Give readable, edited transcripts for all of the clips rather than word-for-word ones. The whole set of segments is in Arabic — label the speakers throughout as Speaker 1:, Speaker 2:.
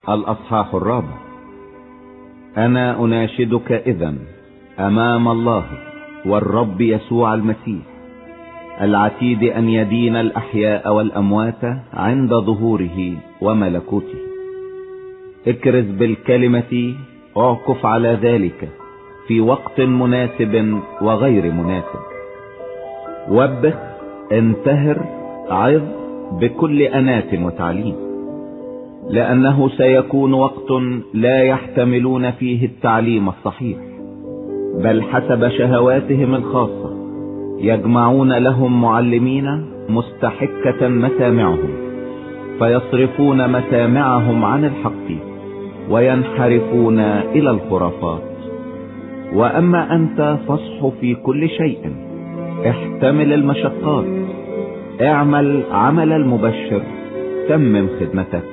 Speaker 1: الأصحاح 4. أنا أناشدك إذن أمام الله والرب يسوع المسيح العتيد أن يدين الأحياء والأموات عند ظهوره وملكوته. اكرز بالكلمة، اعكف على ذلك في وقت مناسب وغير مناسب. وبخ، انتهر، عظ بكل أنات وتعليم، لأنه سيكون وقت لا يحتملون فيه التعليم الصحيح، بل حسب شهواتهم الخاصة يجمعون لهم معلمين مستحكة مسامعهم، فيصرفون مسامعهم عن الحق وينحرفون إلى الخرافات. وأما أنت فاصح في كل شيء، احتمل المشقات، اعمل عمل المبشر، تمم خدمتك.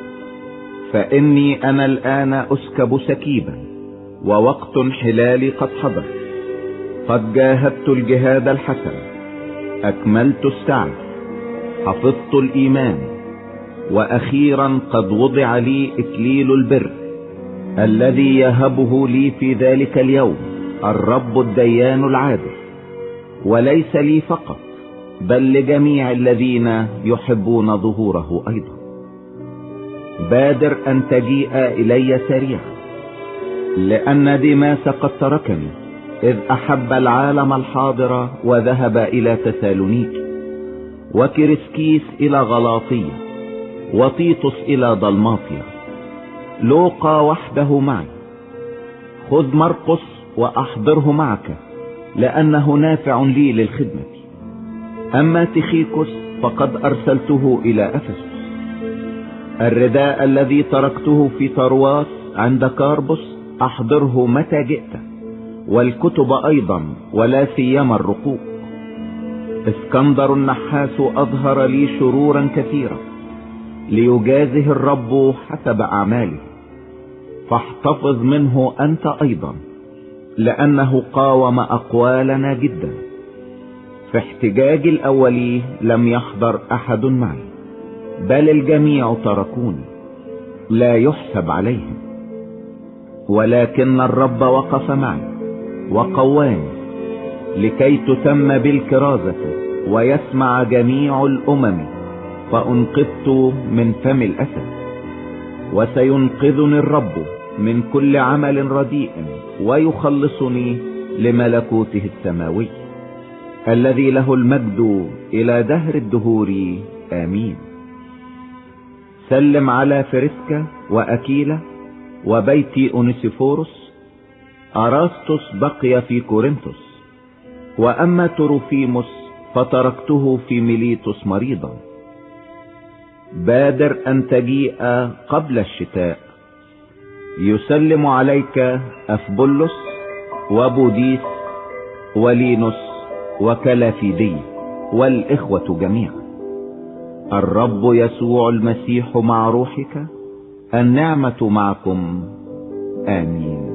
Speaker 1: فإني أنا الآن أسكب سكيبا، ووقت حلالي قد حضر. قد جاهدت الجهاد الحسن، أكملت السعي، حفظت الإيمان، وأخيرا قد وضع لي إكليل البر، الذي يهبه لي في ذلك اليوم الرب الديان العادل، وليس لي فقط بل لجميع الذين يحبون ظهوره أيضا. بادر أن تجيء إلي سريعا، لأن ديماس قد تركني إذ أحب العالم الحاضر وذهب إلى تسالونيك، وكريسكيس إلى غلاطية، وتيتوس إلى دلماطيا، لوقا وحده معي. خذ مرقس وأحضره معك، لأنه نافع لي للخدمة. أما تيخيكوس فقد أرسلته إلى أفسس. الرداء الذي تركته في طرواس عند كاربوس أحضره متى جئت، والكتب أيضا، ولا سيما الرقوق. اسكندر النحاس أظهر لي شرورا كثيرة، ليجازه الرب حسب أعماله، فاحتفظ منه أنت أيضا، لأنه قاوم أقوالنا جدا. في احتجاج الأول لم يحضر أحد معي، بل الجميع تركوني، لا يحسب عليهم. ولكن الرب وقف معي وقواني، لكي تتم بالكرازة ويسمع جميع الأمم، فأنقذت من فم الأسد. وسينقذني الرب من كل عمل رديء، ويخلصني لملكوته السماوي، الذي له المجد إلى دهر الدهور. آمين. سلم على فريسكا وأكيلا وبيت أونيسيفوروس. أراستوس بقي في كورنثوس، وأما تروفيموس فتركته في ميليتوس مريضا. بادر أن تجيء قبل الشتاء. يسلم عليك أفبولس وبوديس ولينوس وكلافيدي والإخوة جميعا. الرب يسوع المسيح مع روحك. النعمة معكم. آمين.